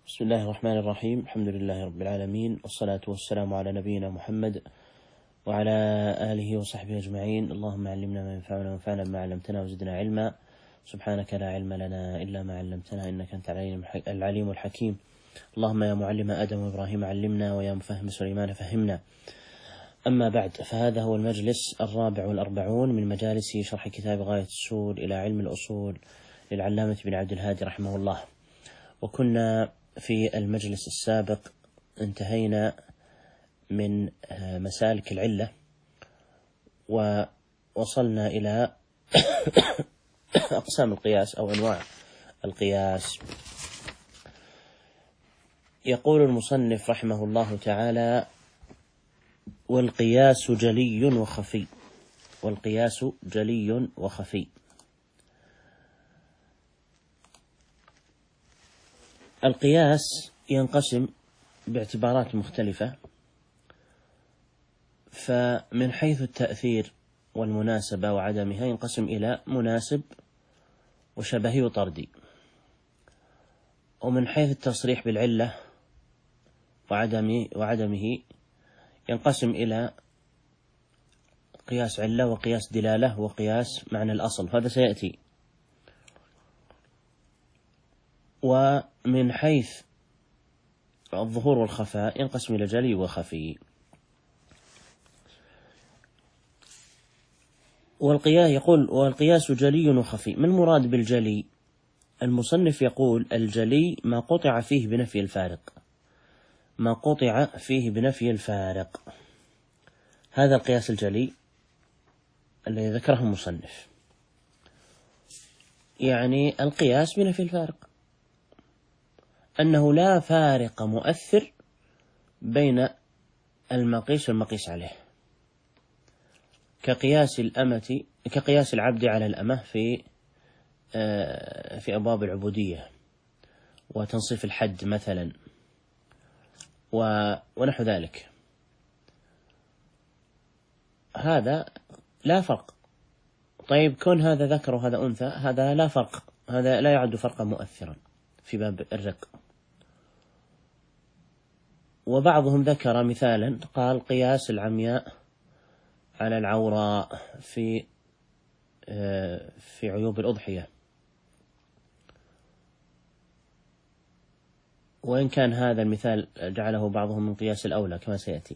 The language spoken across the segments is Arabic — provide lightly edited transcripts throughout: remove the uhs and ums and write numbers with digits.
بسم الله الرحمن الرحيم. الحمد لله رب العالمين، والصلاة والسلام على نبينا محمد وعلى آله وصحبه أجمعين. اللهم علمنا ما ينفعنا وانفعنا بما علمتنا وزدنا علما. سبحانك لا علم لنا إلا ما علمتنا إنك أنت العليم الحكيم. اللهم يا معلم آدم وإبراهيم علمنا، ويا مفهم سليمان فهمنا. أما بعد، فهذا هو المجلس 44 من مجالس شرح كتاب غاية السول إلى علم الأصول للعلامة بن عبد الهادي رحمه الله. وكنا في المجلس السابق انتهينا من مسالك العلة، ووصلنا إلى أقسام القياس أو أنواع القياس. يقول المصنف رحمه الله تعالى: والقياس جلي وخفي. والقياس جلي وخفي. القياس ينقسم باعتبارات مختلفة، فمن حيث التأثير والمناسبة وعدمها ينقسم إلى مناسب وشبهي وطردي، ومن حيث التصريح بالعلة وعدمه ينقسم إلى قياس علة وقياس دلالة وقياس معنى الأصل، هذا سيأتي. ومن حيث الظهور والخفاء ينقسم إلى جلي وخفي. يقول: والقياس جلي وخفي. ما المراد بالجلي؟ المصنف يقول: الجلي ما قطع فيه بنفي الفارق. ما قطع فيه بنفي الفارق، هذا القياس الجلي الذي ذكره المصنف، يعني القياس بنفي الفارق، أنه لا فارق مؤثر بين المقيس والمقيس عليه، كقياس العبد على الأمة في أبواب العبودية وتنصيف الحد مثلا ونحو ذلك. هذا لا فرق. طيب، كون هذا ذكر وهذا أنثى، هذا لا فرق، هذا لا يعد فرقا مؤثرا في باب الرق. وبعضهم ذكر مثالا، قال: قياس العمياء على العوراء في عيوب الأضحية. وإن كان هذا المثال جعله بعضهم من قياس الأولى كما سيأتي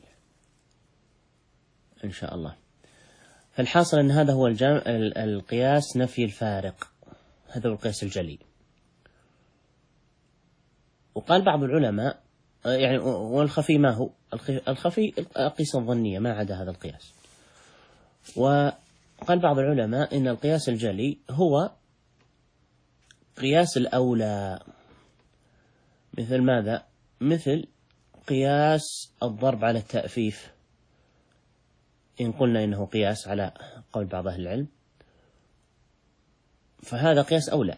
إن شاء الله. فالحاصل أن هذا هو القياس نفي الفارق، هذا هو القياس الجلي. وقال بعض العلماء يعني: والخفي ما هو؟ الخفي القياس الظنية ما عدا هذا القياس. وقال بعض العلماء إن القياس الجلي هو قياس الأولى. مثل ماذا؟ مثل قياس الضرب على التأفيف، إن قلنا إنه قياس على قول بعض أهل العلم، فهذا قياس أولى.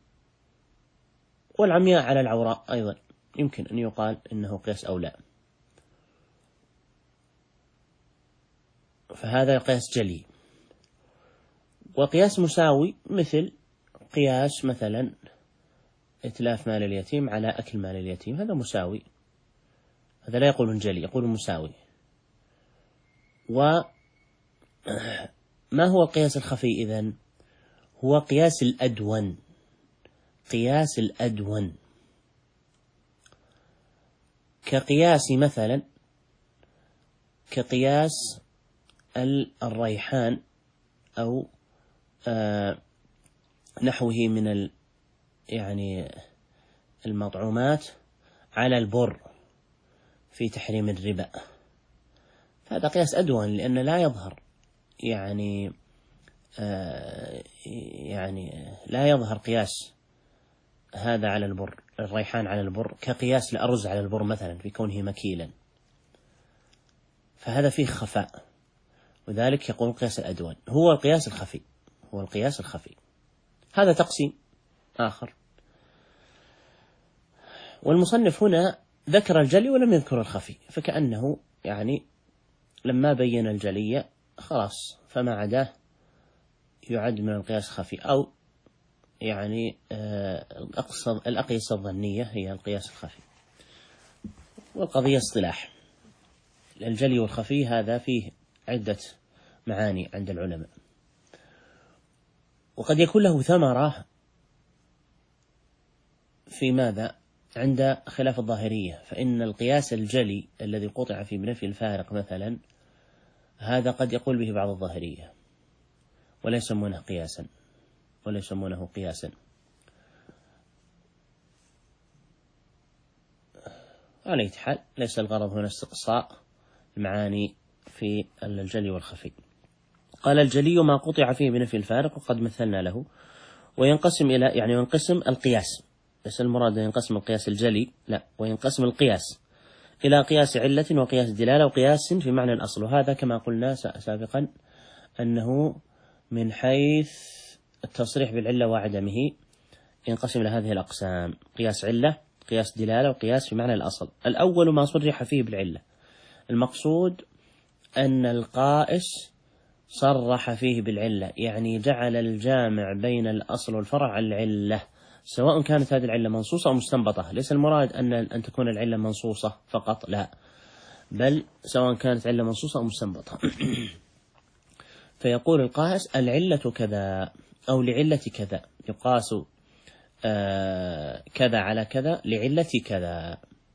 والعمياء على العوراء أيضا يمكن أن يقال إنه قياس أولى، فهذا قياس جلي. وقياس مساوي مثل قياس مثلا إتلاف مال اليتيم على أكل مال اليتيم، هذا مساوي، هذا لا يقولون جلي، يقولون مساوي. وما هو القياس الخفي إذن؟ هو قياس الأدون. قياس الأدون كقياس مثلا كقياس الريحان أو نحوه من يعني المطعومات على البر في تحريم الربا. هذا قياس أدون، لأن لا يظهر يعني لا يظهر قياس هذا على البر، الريحان على البر، كقياس الأرز على البر مثلا في كونه مكيلا، فهذا فيه خفاء، وذلك يقول قياس الأدون هو القياس الخفي. هو القياس الخفي. هذا تقسيم آخر. والمصنف هنا ذكر الجلي ولم يذكر الخفي، فكأنه يعني لما بين الجلي خلاص، فما عداه يعد من القياس الخفي، أو يعني الأقيسة الظنية هي القياس الخفي. والقضية اصطلاح، الجلي والخفي هذا فيه عدة معاني عند العلماء، وقد يكون له ثمرة في ماذا؟ عند خلاف الظاهرية، فإن القياس الجلي الذي قطع فيه بنفي الفارق مثلا، هذا قد يقول به بعض الظاهرية ولا يسمونه قياسا، على أي حال ليس الغرض هنا استقصاء المعاني في الجلي والخفي. قال الجلي ما قطع فيه بنفي الفارق، وقد مثلنا له. وينقسم إلى ينقسم القياس، ليس المراد أن ينقسم القياس الجلي، لا، وينقسم القياس إلى قياس علة وقياس دلالة وقياس في معنى الأصل. وهذا كما قلنا سابقا أنه من حيث التصريح بالعلة وعدمه ينقسم إلى هذه الأقسام: قياس علة، قياس دلالة، وقياس في معنى الأصل. الأول ما صرح فيه بالعلة، المقصود أن القائس صرح فيه بالعلة، يعني جعل الجامع بين الأصل والفرع العلة، سواء كانت هذه العلة منصوصة أو مستنبطة. ليس المراد أن تكون العلة منصوصة فقط، لا، بل سواء كانت علة منصوصة أو مستنبطة. فيقول القائس العلة كذا، أو لعلة كذا، يقاس كذا على كذا لعلة كذا.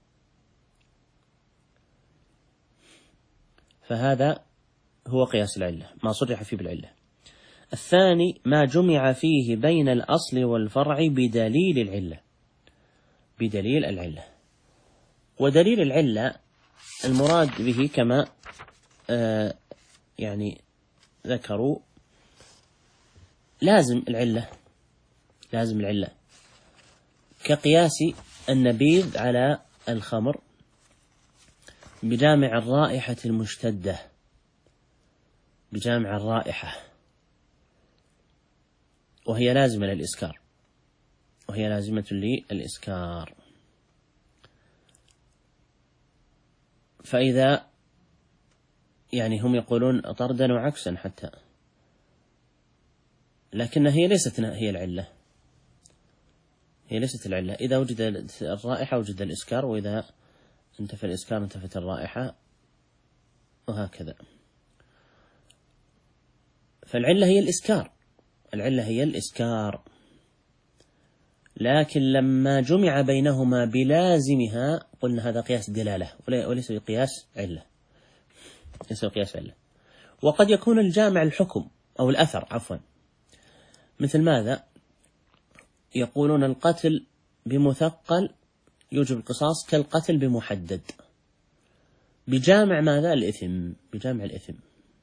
فهذا هو قياس العلة، ما صرح فيه بالعلة. الثاني ما جمع فيه بين الأصل والفرع بدليل العلة، بدليل العلة. ودليل العلة المراد به كما ذكروا لازم العلة، كقياس النبيذ على الخمر بجامع الرائحة المشتدة، بجامع الرائحة، وهي لازمة للإسكار. فإذا هم يقولون طردا وعكسا حتى، لكن هي ليست هي العلة، إذا وجد الرائحة وجد الإسكار، وإذا انتفى الإسكار انتفت الرائحة، وهكذا. فالعلة هي الإسكار، لكن لما جمع بينهما بلازمها قلنا هذا قياس دلالة وليس قياس علة. وقد يكون الجامع الحكم أو الأثر، مثل ماذا؟ يقولون القتل بمثقل يوجب القصاص كالقتل بمحدد، بجامع ماذا؟ الإثم، بجامع الإثم.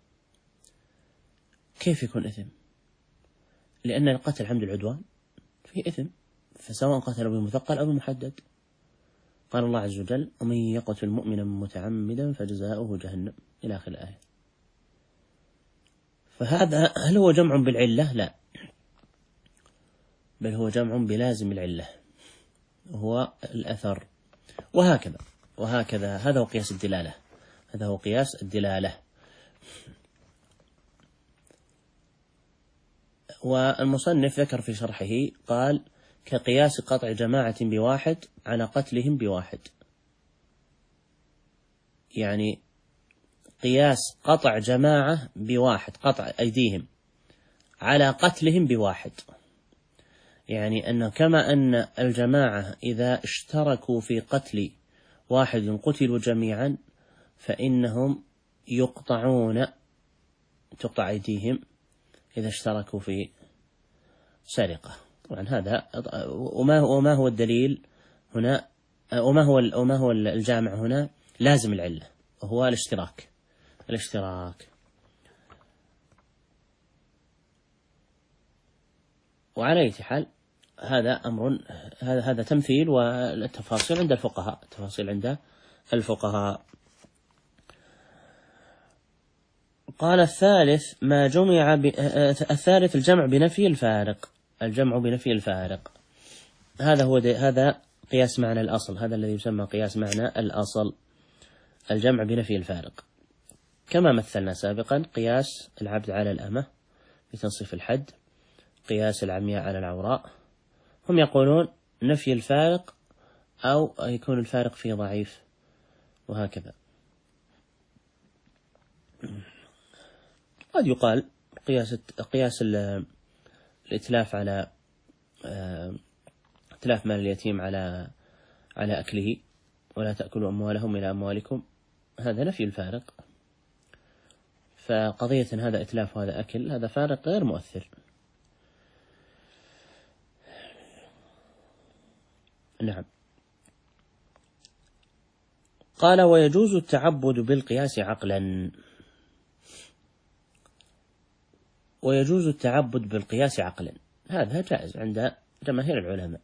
كيف يكون إثم؟ لأن القتل عمد العدوان فيه إثم، فسواء قتل بمثقل أو بمحدد. قال الله عز وجل: ومن يقتل مؤمنا متعمدا فجزاؤه جهنم، إلى آخر الآية. فهذا هل هو جمع بالعلة؟ لا، بل هو جمع بلازم العلة، وهو الأثر. وهكذا هذا هو قياس الدلالة. والمصنف ذكر في شرحه قال: كقياس قطع جماعة بواحد على قتلهم بواحد، قياس قطع جماعة بواحد، قطع أيديهم على قتلهم بواحد، أنه كما أن الجماعة إذا اشتركوا في قتل واحد قتلوا جميعا، فإنهم تقطع أيديهم إذا اشتركوا في سرقة. طبعا هذا وما هو الدليل هنا، وما هو الجامع هنا؟ لازم العلة، وهو الاشتراك. وعلى أي حال هذا أمر، هذا تمثيل، والتفاصيل عند الفقهاء. قال الثالث الثالث الجمع بنفي الفارق. هذا قياس معنى الأصل، هذا الذي يسمى قياس معنى الأصل، الجمع بنفي الفارق، كما مثلنا سابقا: قياس العبد على الأمة بتنصيف الحد، قياس العمياء على العوراء، هم يقولون نفي الفارق أو يكون الفارق فيه ضعيف وهكذا. قد يقال قياس الإتلاف على إتلاف مال اليتيم على أكله، ولا تأكلوا أموالهم إلى أموالكم، هذا نفي الفارق. فقضية هذا إتلاف وهذا أكل، هذا فارق غير مؤثر. نعم. قال ويجوز التعبد بالقياس عقلا. ويجوز التعبد بالقياس عقلا، هذا جائز عند جماهير العلماء.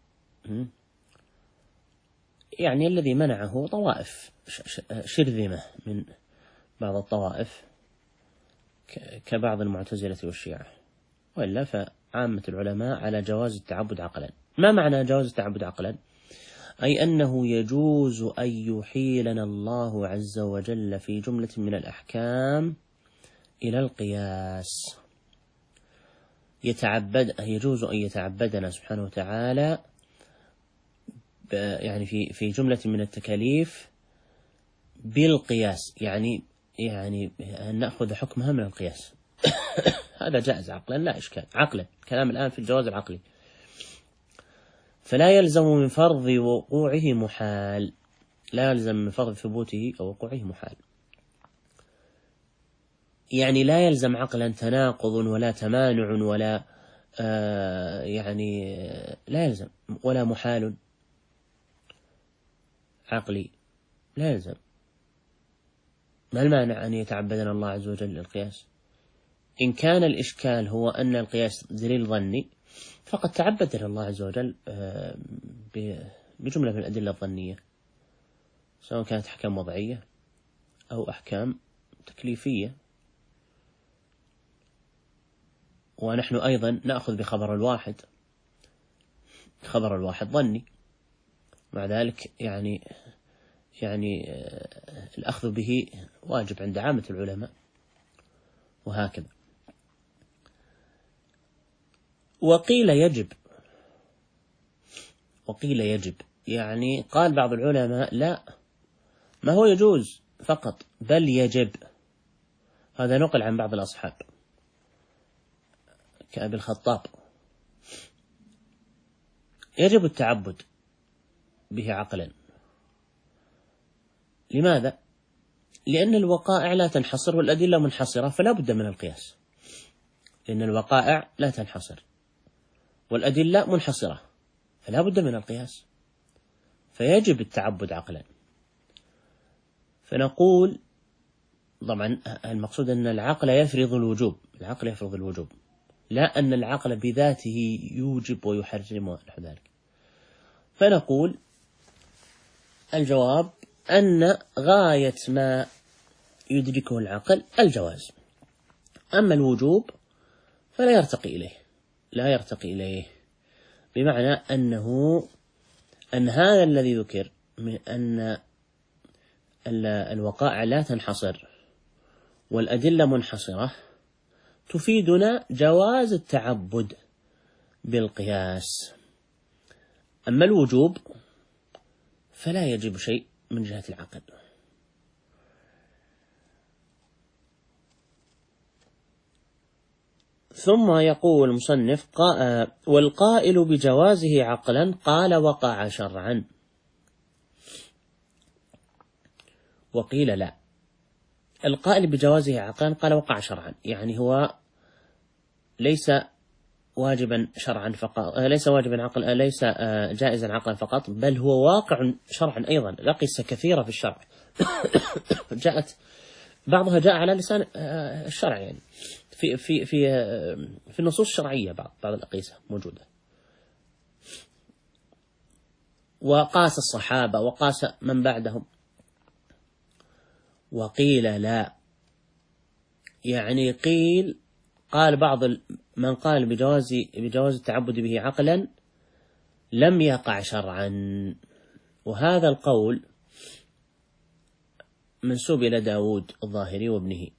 يعني الذي منعه طوائف شرذمة من بعض الطوائف كبعض المعتزلة والشيعة، وإلا فعامة العلماء على جواز التعبد عقلا. ما معنى جواز التعبد عقلا؟ أي أنه يجوز أن يحيلنا الله عز وجل في جملة من الأحكام إلى القياس. يجوز أن يتعبدنا سبحانه وتعالى يعني في جملة من التكاليف بالقياس، يعني أن نأخذ حكمها من القياس. هذا جائز عقلا لا إشكال، عقلا، كلام الآن في الجواز العقلي. فلا يلزم من فرض وقوعه محال، لا يلزم من فرض ثبوته أو وقوعه محال. يعني لا يلزم عقلا تناقض ولا تمانع ولا يعني لا يلزم، ولا محال عقلي لا يلزم. ما المانع أن يتعبدنا الله عز وجل للقياس؟ إن كان الإشكال هو أن القياس دليل ظني، فقد تعبدنا الله عز وجل بجملة من الأدلة الظنية، سواء كانت أحكام وضعية أو أحكام تكليفية. ونحن أيضا نأخذ بخبر الواحد، خبر الواحد ظني، مع ذلك يعني الأخذ به واجب عند عامة العلماء، وهكذا. وقيل يجب، يعني قال بعض العلماء لا، ما هو يجوز فقط بل يجب. هذا نقل عن بعض الأصحاب كأبي الخطاب. يجب التعبد به عقلا. لماذا؟ لأن الوقائع لا تنحصر والأدلة منحصرة، فلا بد من القياس، لأن الوقائع لا تنحصر والأدلة منحصرة، فلا بد من القياس، فيجب التعبد عقلا. فنقول طبعا المقصود أن العقل يفرض الوجوب، لا أن العقل بذاته يوجب ويحرم ونحو ذلك. فنقول الجواب أن غاية ما يدركه العقل الجواز، أما الوجوب فلا يرتقي إليه، بمعنى أن هذا الذي ذكر من أن الوقائع لا تنحصر والأدلة منحصرة تفيدنا جواز التعبد بالقياس. أما الوجوب فلا يجب شيء من جهة العقل. ثم يقول المصنف والقائل بجوازه عقلا قال وقع شرعا. وقيل لا، القائل بجوازه عقلا قال وقع شرعا، يعني هو ليس واجبا شرعا فقط، ليس واجبا عقلا، ليس جائزا عقلا فقط، بل هو واقع شرعا أيضا. لقيس كثيرة في الشرع بعضها جاء على لسان الشرع، يعني في النصوص الشرعية بعض الأقيسة موجودة. وقاس الصحابة وقاس من بعدهم. وقيل لا، يعني قال بعض من قال بجواز التعبد به عقلا لم يقع شرعا، وهذا القول منسوب إلى داود الظاهري وابنه.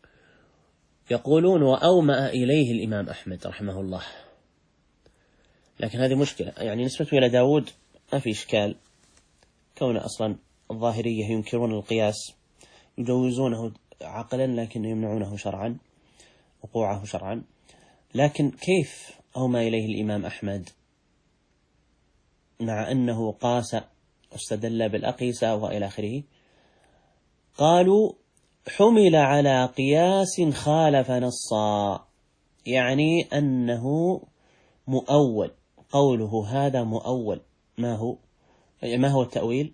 يقولون وأومأ إليه الإمام أحمد رحمه الله، لكن هذه مشكلة، يعني نسبة إلى داود ما في إشكال، كون أصلا الظاهرية ينكرون القياس، يجوزونه عقلا لكن يمنعونه شرعا، وقوعه شرعا. لكن كيف أومى إليه الإمام أحمد مع أنه قاس واستدل بالأقيسة وإلى آخره؟ قالوا حمل على قياس خالف نصا، يعني أنه مؤول، قوله هذا مؤول. ما هو التأويل؟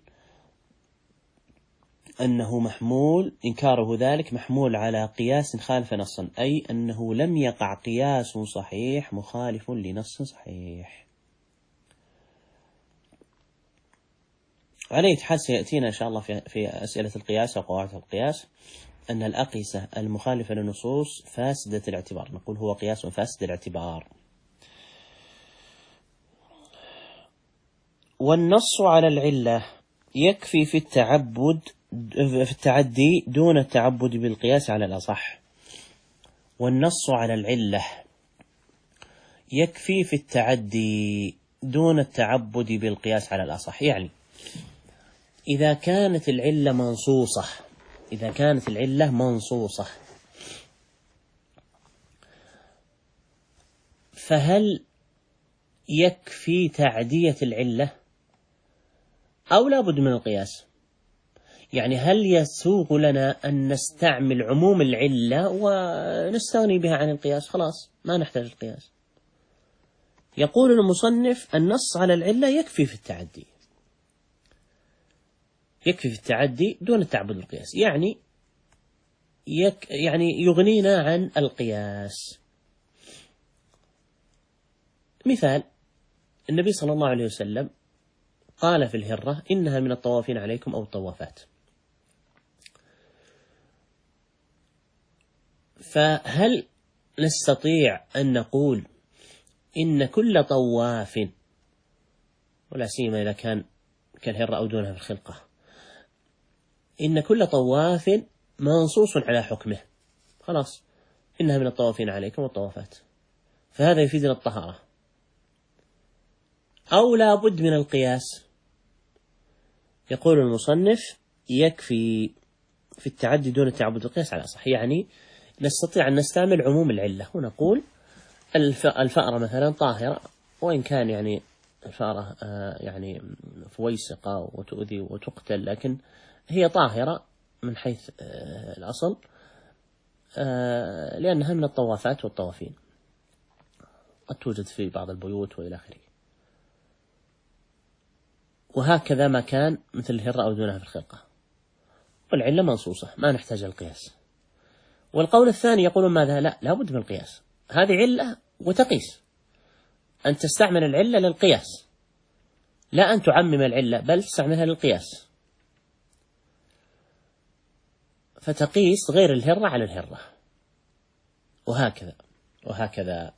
أنه محمول، إنكاره ذلك محمول على قياس خالف نصا، أي أنه لم يقع قياس صحيح مخالف لنص صحيح. عليه حال سيأتينا إن شاء الله في أسئلة القياس وقواعد القياس أن الأقيسة المخالفة للنصوص فاسدة الاعتبار، نقول هو قياس فاسد الاعتبار. والنص على العلة يكفي في التعدي دون التعبد بالقياس على الأصح. والنص على العلة يكفي في التعدي دون التعبد بالقياس على الأصح، يعني إذا كانت العلة منصوصة، فهل يكفي تعدية العلة أو لا بد من القياس؟ يعني هل يسوغ لنا أن نستعمل عموم العلة ونستغني بها عن القياس، خلاص ما نحتاج القياس؟ يقول المصنف النص على العلة يكفي في التعدي دون التعبد بالقياس، يعني يغنينا عن القياس. مثال: النبي صلى الله عليه وسلم قال في الهرة إنها من الطوافين عليكم أو الطوافات، فهل نستطيع أن نقول إن كل طواف، ولا سيما إذا كان كالهرة أو دونها في الخلقة، إن كل طواف منصوص على حكمه، خلاص إنها من الطوافين عليكم والطوافات، فهذا يفيدنا الطهارة، أو لا بد من القياس؟ يقول المصنف يكفي في التعدي دون التعبد بالقياس على أصح، يعني نستطيع أن نستعمل عموم العلة ونقول الفأرة مثلا طاهرة، وإن كان يعني الفأرة يعني فويسقة وتؤذي وتقتل، لكن هي طاهرة من حيث الأصل، لأنها من الطوافات والطوافين، قد توجد في بعض البيوت وإلى آخره. وهكذا ما كان مثل الهرة أو دونها في الخلقة، والعلة منصوصة ما نحتاج القياس. والقول الثاني يقولون ماذا؟ لا بد من القياس، هذه علة وتقيس، أن تستعمل العلة للقياس، لا أن تعمم العلة بل تستعملها للقياس، فتقيس غير الهرة على الهرة، وهكذا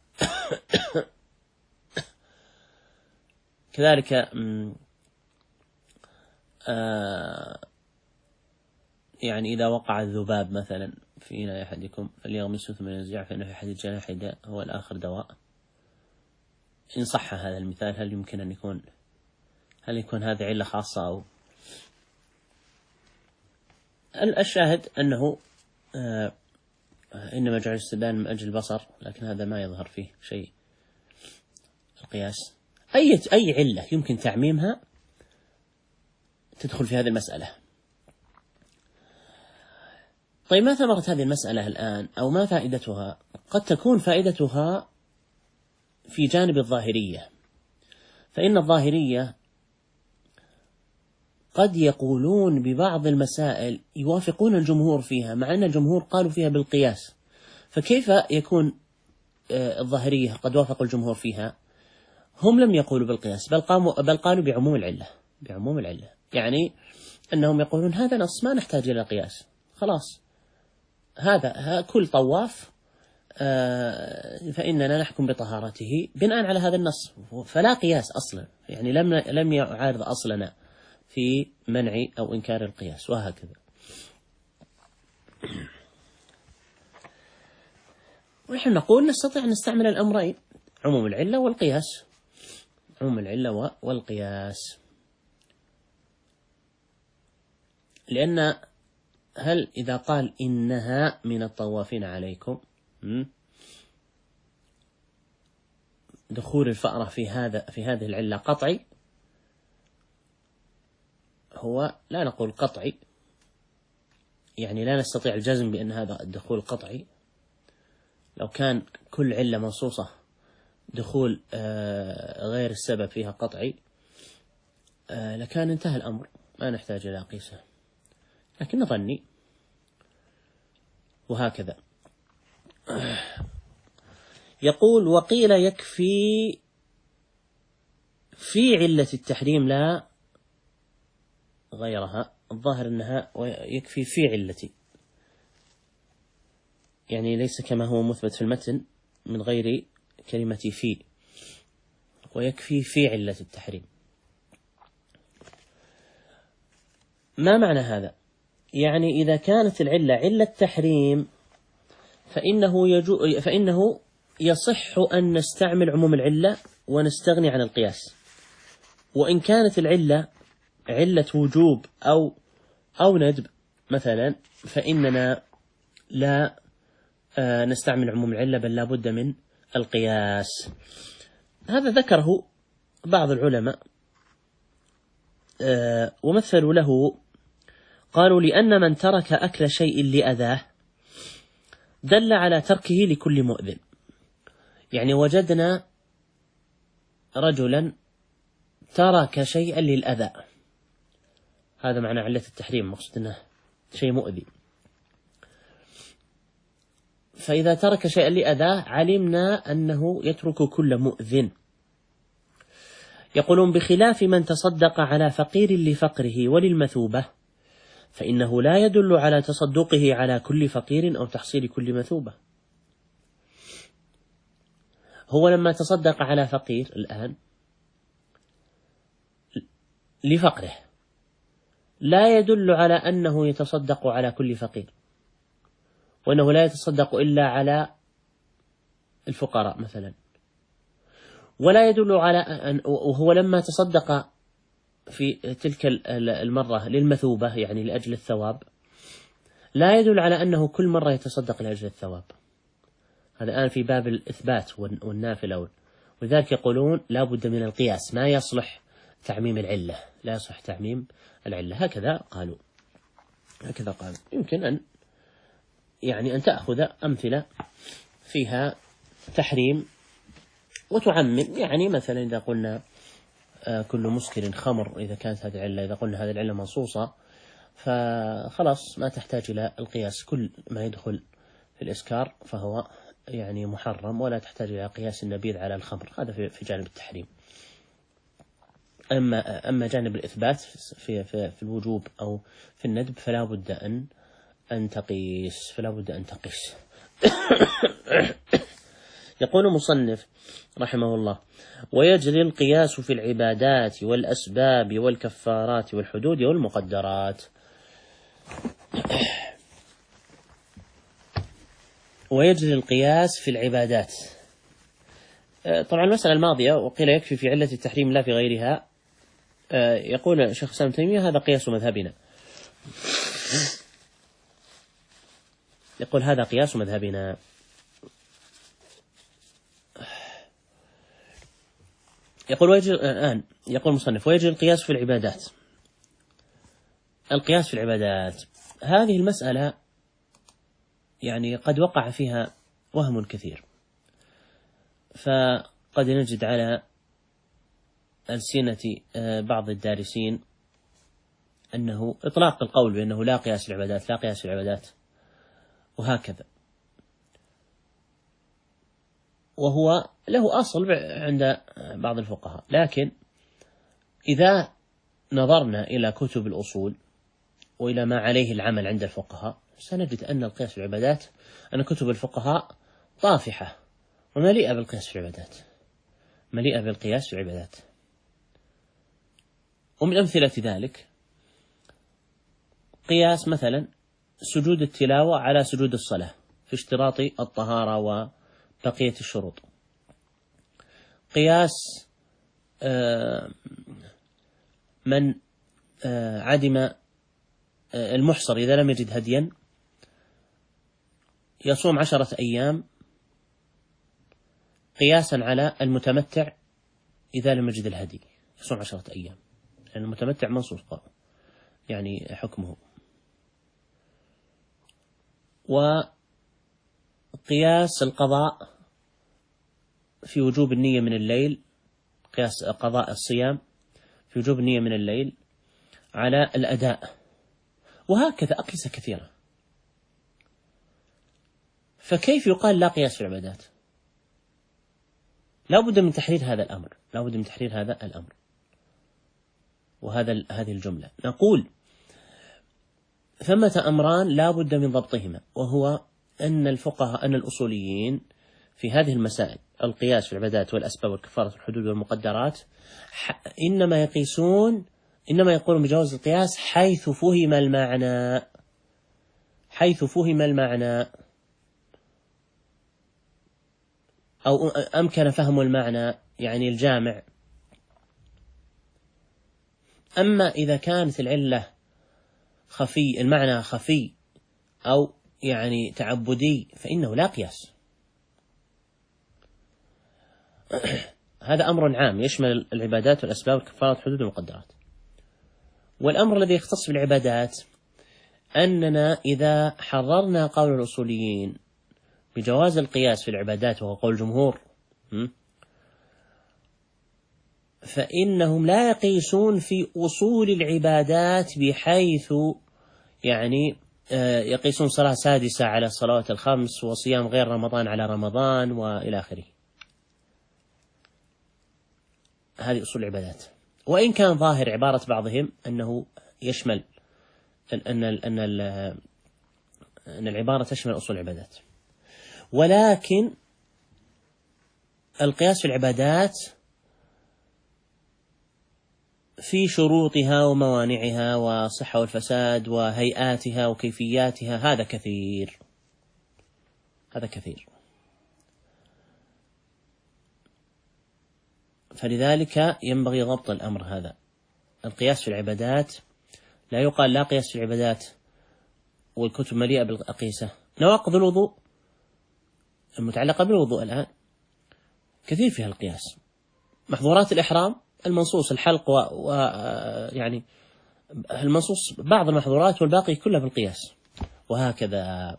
كذلك يعني إذا وقع الذباب مثلا في إناء أحدكم فليغمسه ثم ينزعه فإنه في أحد الجناح داء هو الآخر دواء. إن صح هذا المثال هل يمكن أن يكون هذه علة خاصة أو الشاهد أنه إنما جعل الاستدلال من أجل البصر، لكن هذا ما يظهر فيه شيء القياس. أي علة يمكن تعميمها تدخل في هذه المسألة. طيب ما ثمرة هذه المسألة الآن، أو ما فائدتها؟ قد تكون فائدتها في جانب الظاهرية، فإن الظاهرية قد يقولون ببعض المسائل يوافقون الجمهور فيها، مع أن الجمهور قالوا فيها بالقياس، فكيف يكون الظاهرية قد وافقوا الجمهور فيها؟ هم لم يقولوا بالقياس بل قالوا بعموم العلة، يعني أنهم يقولون هذا نص ما نحتاج إلى قياس، خلاص هذا كل طواف فإننا نحكم بطهارته بناء على هذا النص، فلا قياس أصلا، يعني لم يعارض أصلنا في منع أو إنكار القياس، وهكذا. ونحن نقول نستطيع أن نستعمل الأمرين، عموم العلة والقياس، عموم العلة والقياس. لأن هل إذا قال إنها من الطوافين عليكم، دخول الفأرة في هذه العلة قطعي؟ هو لا نقول قطعي، يعني لا نستطيع الجزم بأن هذا الدخول قطعي. لو كان كل علة منصوصة دخول غير السبب فيها قطعي لكان انتهى الأمر، ما نحتاج إلى قيسه، لكن نظني. وهكذا يقول: وقيل يكفي في علة التحريم لا غيرها. الظاهر أنها يكفي في علتي، يعني ليس كما هو مثبت في المتن من غير كلمة في، ويكفي في علة التحريم. ما معنى هذا؟ يعني إذا كانت العلة علة تحريم فإنه يصح أن نستعمل عموم العلة ونستغني عن القياس. وإن كانت العلة علة وجوب أو ندب مثلا، فإننا لا نستعمل عموم العلة، بل لا بد من القياس. هذا ذكره بعض العلماء ومثلوا له، قالوا: لأن من ترك أكل شيء لأذاه دل على تركه لكل مؤذن. يعني وجدنا رجلا ترك شيئا للأذى، هذا معنى علة التحريم، مقصود أنه شيء مؤذي. فإذا ترك شيئا لأذاه علمنا أنه يترك كل مؤذن. يقولون: بخلاف من تصدق على فقير لفقره وللمثوبة، فإنه لا يدل على تصدقه على كل فقير أو تحصيل كل مثوبة. هو لما تصدق على فقير الآن لفقره لا يدل على أنه يتصدق على كل فقير، وأنه لا يتصدق إلا على الفقراء مثلا. ولا يدل على وهو لما تصدق في تلك المرة للمثوبة، يعني لأجل الثواب، لا يدل على أنه كل مرة يتصدق لأجل الثواب. هذا الآن في باب الإثبات والنافل، ولذلك يقولون لا بد من القياس، ما يصلح تعميم العلة، لا يصلح تعميم العلة. هكذا قالوا. يمكن أن تأخذ أمثلة فيها تحريم وتعمم. يعني مثلا إذا قلنا كل مسكر خمر، إذا كانت هذه العلة، إذا قلنا هذه العلة منصوصة فخلاص ما تحتاج إلى القياس، كل ما يدخل في الإسكار فهو يعني محرم، ولا تحتاج إلى قياس النبيذ على الخمر. هذا في جانب التحريم. أما جانب الإثبات في الوجوب أو في الندب فلا بد أن تقيس. يقول مصنف رحمه الله: ويجري القياس في العبادات والأسباب والكفارات والحدود والمقدرات. ويجري القياس في العبادات. طبعا المسألة الماضية وقيل يكفي في علة التحريم لا في غيرها، يقول شيخ الإسلام ابن تيمية هذا قياس مذهبنا. يقول هذا قياس مذهبنا. يقول مصنف: ويجري القياس في العبادات. القياس في العبادات هذه المسألة يعني قد وقع فيها وهم كثير، فقد نجد على ألسنة بعض الدارسين أنه إطلاق القول بأنه لا قياس العبادات وهكذا، وهو له أصل عند بعض الفقهاء. لكن إذا نظرنا إلى كتب الأصول وإلى ما عليه العمل عند الفقهاء سنجد أن القياس في العبادات، أن كتب الفقهاء طافحة ومليئة بالقياس في العبادات، ومن أمثلة ذلك قياس مثلا سجود التلاوة على سجود الصلاة في اشتراط الطهارة وبقية الشروط. قياس من عدم المحصر إذا لم يجد هديا يصوم 10 أيام قياسا على المتمتع إذا لم يجد الهدي، يصوم 10 أيام، لأن المتمتع منصوص يعني حكمه. وقياس القضاء في وجوب النية من الليل، قياس قضاء الصيام في وجوب النية من الليل على الأداء، وهكذا أقيسة كثيرة. فكيف يقال لا قياس في العبادات؟ لا بد من تحرير هذا الأمر، لا بد من تحرير هذا الأمر هذه الجملة. نقول ثمة أمران لا بد من ضبطهما، وهو أن الفقهاء أن الأصوليين في هذه المسائل القياس في العبادات والأسباب والكفارة والحدود والمقدرات إنما يقولون بجواز القياس حيث فهم المعنى أو أمكن فهم المعنى، يعني الجامع. أما إذا كانت العلة المعنى خفي أو يعني تعبدي فإنه لا قياس. هذا أمر عام يشمل العبادات والأسباب والكفارات والحدود والمقدرات. والأمر الذي يختص بالعبادات أننا إذا حررنا قول الأصوليين بجواز القياس في العبادات وهو قول الجمهور، فإنهم لا يقيسون في أصول العبادات بحيث يعني يقيسون صلاة سادسة على الصلوات الخمس وصيام غير رمضان على رمضان وإلى آخره. هذه أصول العبادات، وإن كان ظاهر عبارة بعضهم أنه يشمل أن العبارة تشمل أصول العبادات، ولكن القياس في العبادات في شروطها وموانعها والصحة والفساد وهيئاتها وكيفياتها هذا كثير. فلذلك ينبغي ضبط الأمر هذا. القياس في العبادات لا يقال لا قياس في العبادات والكتب مليئة بالأقيسة. نواقض الوضوء المتعلقة بالوضوء الآن كثير فيها القياس. محظورات الإحرام المنصوص الحلق يعني المنصوص بعض المحظورات والباقي كلها بالقياس، وهكذا.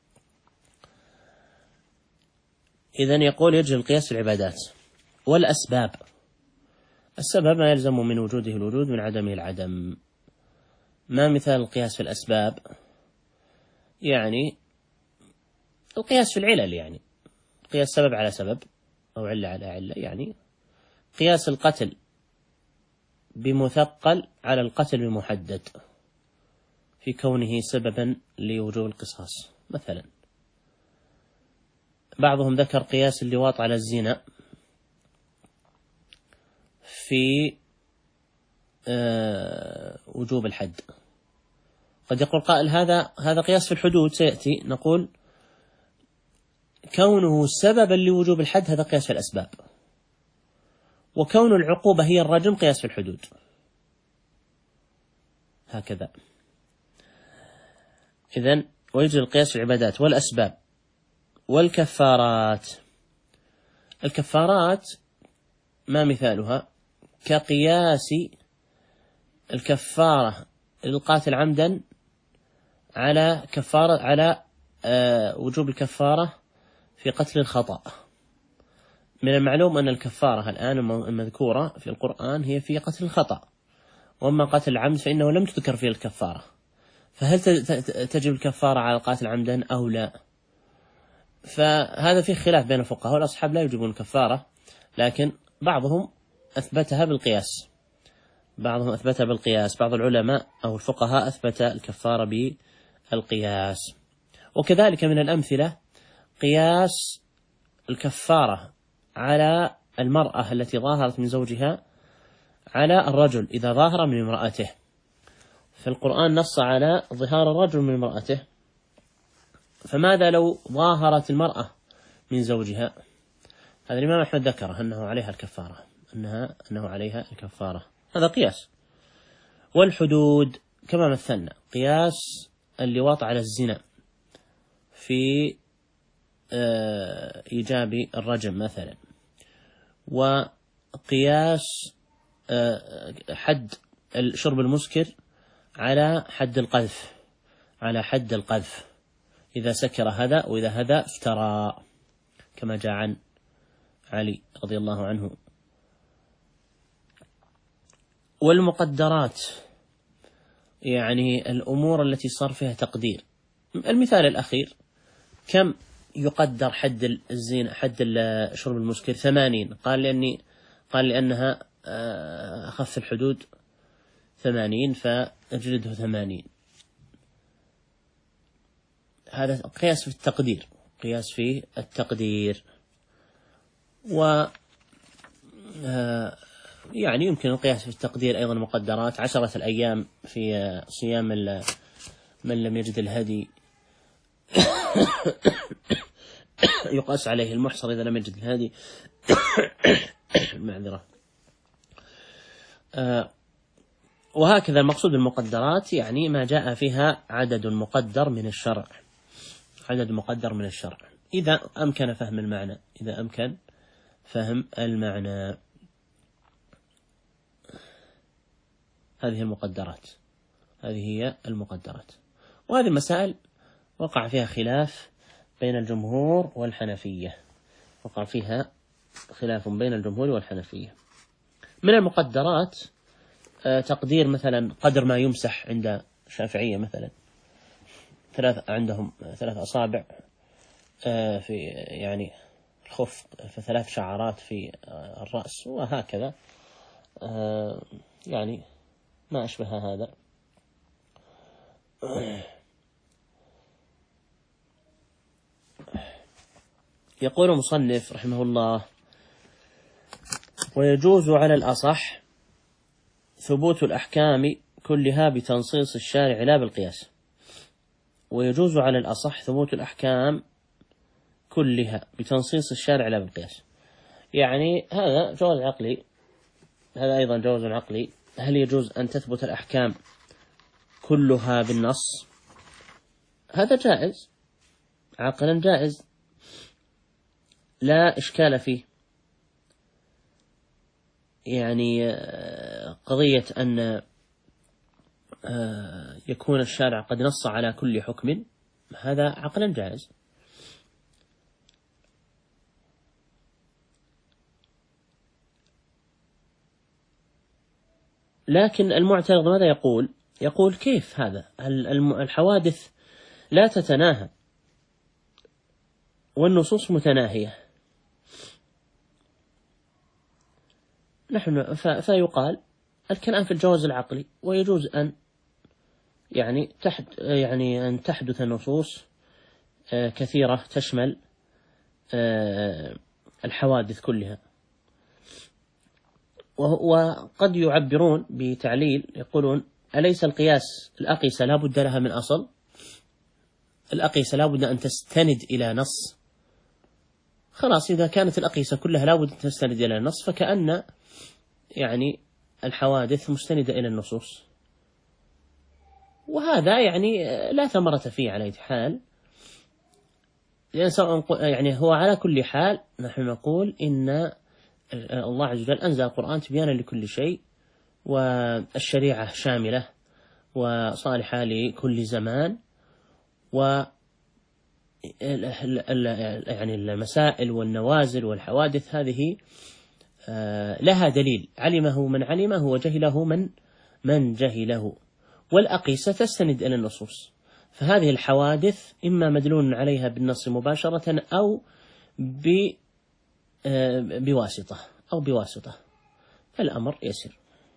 إذن يقول يجب القياس في العبادات. والأسباب، السبب ما يلزم من وجوده الوجود من عدمه العدم. ما مثال القياس في الأسباب؟ يعني القياس في العلل، يعني قياس سبب على سبب أو علة على علة، يعني قياس القتل بمثقل على القتل بمحدد في كونه سببا لوجوب القصاص مثلا. بعضهم ذكر قياس اللواط على الزنا في وجوب الحد. قد يقول قائل هذا قياس في الحدود سيأتي، نقول كونه سببا لوجوب الحد هذا قياس في الأسباب، وكون العقوبة هي الرجم قياس في الحدود، هكذا. إذن ويجري القياس في العبادات والأسباب والكفارات. الكفارات ما مثالها؟ كقياس الكفارة للقاتل عمدا على وجوب الكفارة في قتل الخطأ. من المعلوم أن الكفارة الآن المذكورة في القرآن هي في قتل الخطأ، وأما قتل العمد فإنه لم تذكر فيه الكفارة، فهل تجب الكفارة على القاتل عمدا أو لا؟ فهذا فيه خلاف بين الفقهاء، والأصحاب لا يجبون الكفارة، لكن بعضهم أثبتها بالقياس، بعض العلماء أو الفقهاء أثبت الكفارة بالقياس. وكذلك من الأمثلة قياس الكفارة على المرأة التي ظاهرت من زوجها على الرجل إذا ظاهر من امرأته. فالقرآن نص على ظهار الرجل من امرأته، فماذا لو ظاهرت المرأة من زوجها؟ هذا الإمام أحمد ذكره أنه عليها الكفارة، أنه عليها الكفارة. هذا قياس. والحدود كما مثلنا، قياس اللواط على الزنا في إيجاب الرجم مثلا، وقياس حد شرب المسكر على حد القذف إذا سكر هذا، وإذا هذا افترى، كما جاء عن علي رضي الله عنه. والمقدرات يعني الأمور التي صار فيها تقدير. المثال الأخير، كم يقدر حد الزنا، حد شرب المسكر؟ 80. قال لأنها أخف الحدود 80 فأجلده 80. هذا قياس في التقدير. و يعني يمكن القياس في التقدير أيضا مقدرات. 10 الأيام في صيام من لم يجد الهدي يقاس عليه المحصر إذا لم يجد الهدي. المعذرة. وهكذا المقصود بالمقدرات يعني ما جاء فيها عدد مقدر من الشرع، إذا أمكن فهم المعنى. هذه هي المقدرات. وهذه المسائل وقع فيها خلاف بين الجمهور والحنفية. من المقدرات تقدير مثلا قدر ما يمسح عند الشافعية مثلا، عندهم 3 أصابع في يعني الخف، في 3 شعرات في الرأس، وهكذا يعني ما أشبه هذا. يقول المصنف رحمه الله: ويجوز على الأصح ثبوت الأحكام كلها بتنصيص الشارع لا بالقياس. ويجوز على الأصح ثبوت الأحكام كلها بتنصيص الشارع لا بالقياس. يعني هذا جواز عقلي، هذا أيضا جواز عقلي. هل يجوز أن تثبت الأحكام كلها بالنص؟ هذا جائز، عقلا جائز، لا إشكال فيه. يعني قضية أن يكون الشارع قد نص على كل حكم، هذا عقلا جائز. لكن المعترض ماذا يقول كيف هذا؟ الحوادث لا تتناهى والنصوص متناهية. فيقال الكلام في الجواز العقلي، ويجوز أن أن تحدث النصوص كثيرة تشمل الحوادث كلها. وقد يعبرون بتعليل، يقولون: أليس الأقيسة لا بد لها من أصل؟ الأقيسة لا بد أن تستند إلى نص. خلاص، إذا كانت الأقيسة كلها لا بد أن تستند إلى النص، فكأن يعني الحوادث مستندة إلى النصوص، وهذا يعني لا ثمرة فيه على أي حال. يعني هو على كل حال نحن نقول إن الله عز وجل أنزل القرآن تبيانا لكل شيء، والشريعة شاملة وصالحة لكل زمان، و يعني المسائل والنوازل والحوادث هذه لها دليل، علمه من علمه وجهله من جهله. والأقيسة تستند إلى النصوص، فهذه الحوادث إما مدلول عليها بالنص مباشرة أو بواسطة، فالأمر يسير.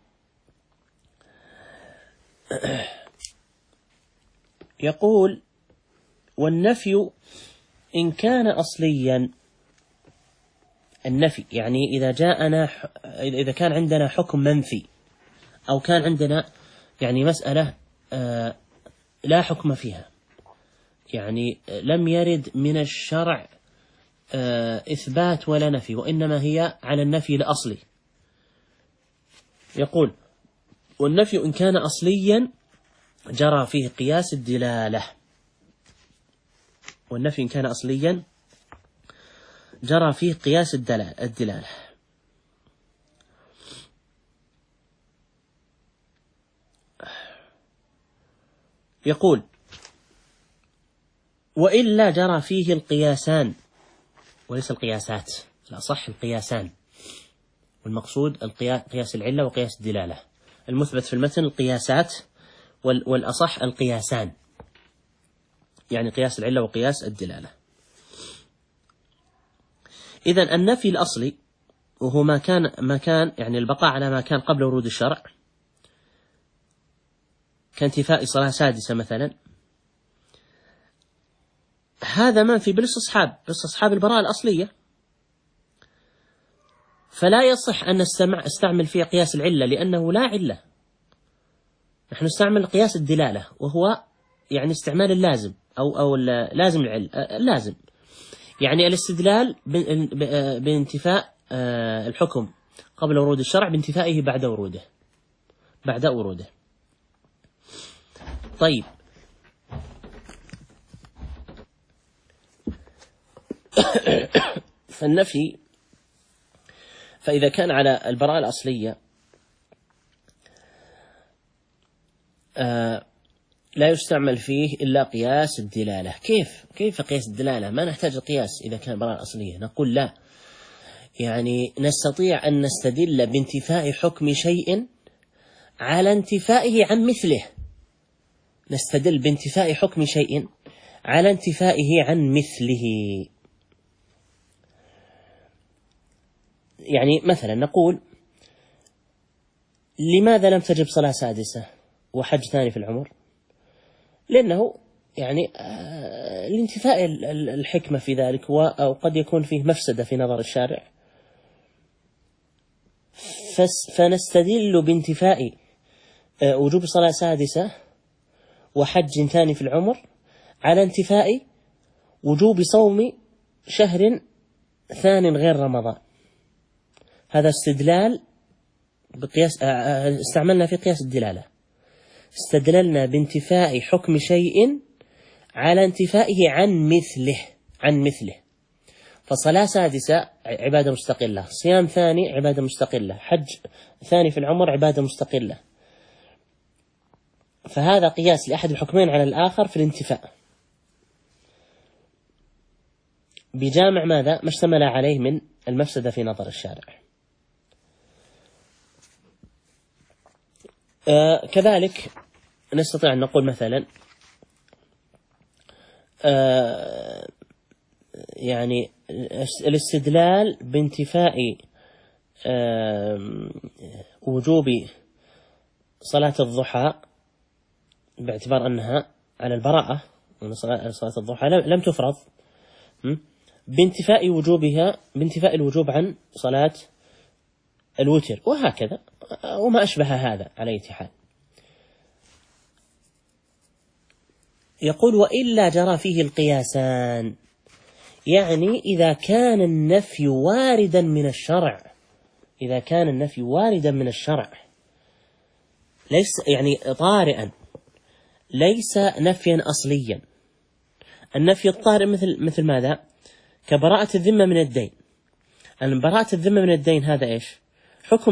يقول: والنفي إن كان أصليا. النفي يعني إذا كان عندنا حكم منفي، أو كان عندنا يعني مسألة لا حكم فيها، يعني لم يرد من الشرع إثبات ولا نفي، وإنما هي على النفي الأصلي، يقول: والنفي إن كان أصليا جرى فيه قياس الدلالة. والنفي إن كان أصليا جرى فيه قياس الدلالة. يقول: وإلا جرى فيه القياسان، وليس القياسات، لا صح القياسان، والمقصود قياس العلة وقياس الدلالة. المثبت في المتن القياسات، والأصح القياسان، يعني قياس العلة وقياس الدلالة. إذن النفي الأصلي وهو ما كان يعني البقاء على ما كان قبل ورود الشرع، كانتفاء صلاة سادسة مثلا، هذا منفي بالاستصحاب البراءة الأصلية، فلا يصح أن نستعمل فيه قياس العلة، لأنه لا علة. نحن نستعمل قياس الدلالة، وهو يعني استعمال اللازم أو لازم العلة، لازم يعني الاستدلال بانتفاء الحكم قبل ورود الشرع بانتفائه بعد وروده. طيب، فالنفي، فإذا كان على البراءة الأصلية لا يستعمل فيه إلا قياس الدلالة. كيف قياس الدلالة؟ ما نحتاج القياس إذا كان براءة أصلية. نقول لا، يعني نستطيع أن نستدل بانتفاء حكم شيء على انتفائه عن مثله. نستدل بانتفاء حكم شيء على انتفائه عن مثله. يعني مثلا نقول: لماذا لم تجب صلاة سادسة وحج ثاني في العمر؟ لأنه يعني لانتفاء الحكمة في ذلك، أو قد يكون فيه مفسدة في نظر الشارع، فنستدل بانتفاء وجوب صلاة سادسة وحج ثاني في العمر على انتفاء وجوب صوم شهر ثان غير رمضان. هذا استدلال بقياس، استعملنا في قياس الدلالة، استدللنا بانتفاء حكم شيء على انتفائه عن مثله. فصلاة سادسة عبادة مستقلة، صيام ثاني عبادة مستقلة، حج ثاني في العمر عبادة مستقلة، فهذا قياس لأحد الحكمين على الآخر في الانتفاء، بجامع ماذا؟ ما اشتمل عليه من المفسدة في نظر الشارع. كذلك نستطيع أن نقول مثلا يعني الاستدلال بانتفاء وجوب صلاة الضحى باعتبار أنها على البراءة، صلاة الضحى لم تفرض، بانتفاء الوجوب عن صلاة الوتر، وهكذا وما أشبه هذا على أي حال. يقول: وإلا جرى فيه القياسان، يعني إذا كان النفي واردا من الشرع، ليس يعني طارئا، ليس نفيا أصليا. النفي الطارئ مثل ماذا؟ كبراءة الذمة من الدين. أن براءة الذمة من الدين هذا إيش؟ حكم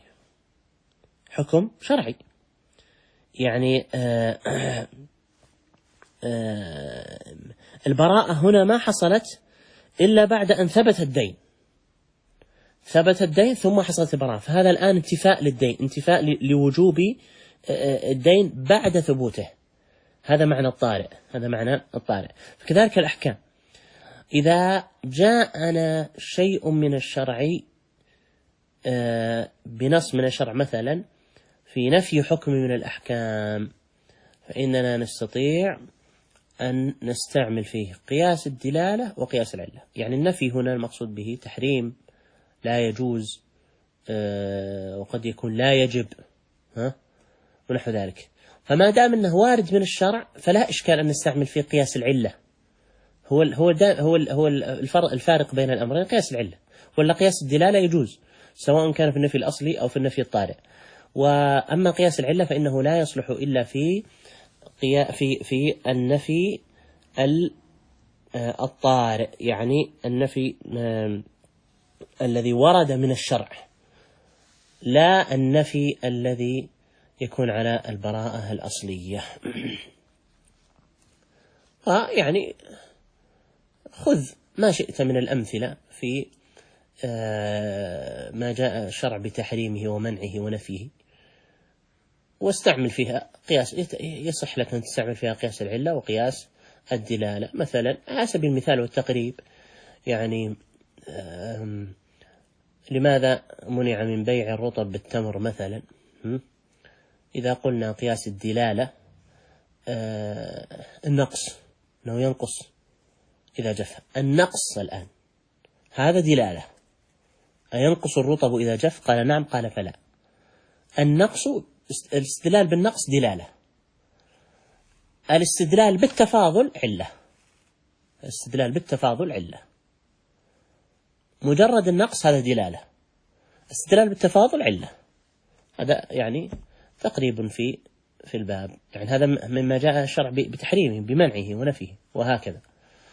شرعي، يعني البراءة هنا ما حصلت إلا بعد أن ثبت الدين ثم حصلت البراءة، فهذا الآن انتفاء للدين، انتفاء لوجوب الدين بعد ثبوته. هذا معنى الطارئ. فكذلك الأحكام، إذا جاءنا شيء من الشرع بنص من الشرع مثلا في نفي حكم من الأحكام، فإننا نستطيع أن نستعمل فيه قياس الدلالة وقياس العلة. يعني النفي هنا المقصود به تحريم، لا يجوز، وقد يكون لا يجب، ونحو ذلك. فما دام أنه وارد من الشرع فلا إشكال أن نستعمل فيه قياس العلة. هو الفارق بين الأمرين قياس العلة، ولا قياس الدلالة يجوز، سواء كان في النفي الأصلي أو في النفي الطارئ. وأما قياس العلة فإنه لا يصلح إلا في النفي الطارئ، يعني النفي الذي ورد من الشرع، لا النفي الذي يكون على البراءة الأصلية. يعني خذ ما شئت من الأمثلة في ما جاء الشرع بتحريمه ومنعه ونفيه، واستعمل فيها قياس، يصح لك أن تستعمل فيها قياس العلة وقياس الدلالة. مثلا على سبيل المثال والتقريب، يعني لماذا منع من بيع الرطب بالتمر مثلا؟ إذا قلنا قياس الدلالة النقص، أنه ينقص إذا جف. النقص الآن هذا دلالة، أينقص الرطب إذا جف؟ قال نعم، قال فلا. النقص، الاستدلال بالنقص دلالة، الاستدلال بالتفاضل علة، الاستدلال بالتفاضل علة. مجرد النقص هذا دلالة، الاستدلال بالتفاضل علة. هذا يعني تقريب في الباب، يعني هذا مما جاء الشرع بتحريمه بمنعه ونفيه، وهكذا.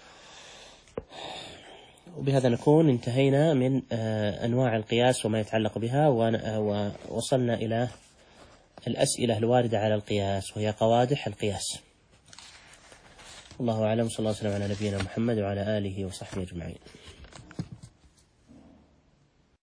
وبهذا نكون انتهينا من أنواع القياس وما يتعلق بها، ووصلنا إلى الأسئلة الواردة على القياس، وهي قوادح القياس. الله أعلم، صلى الله عليه وسلم على نبينا محمد وعلى آله وصحبه أجمعين.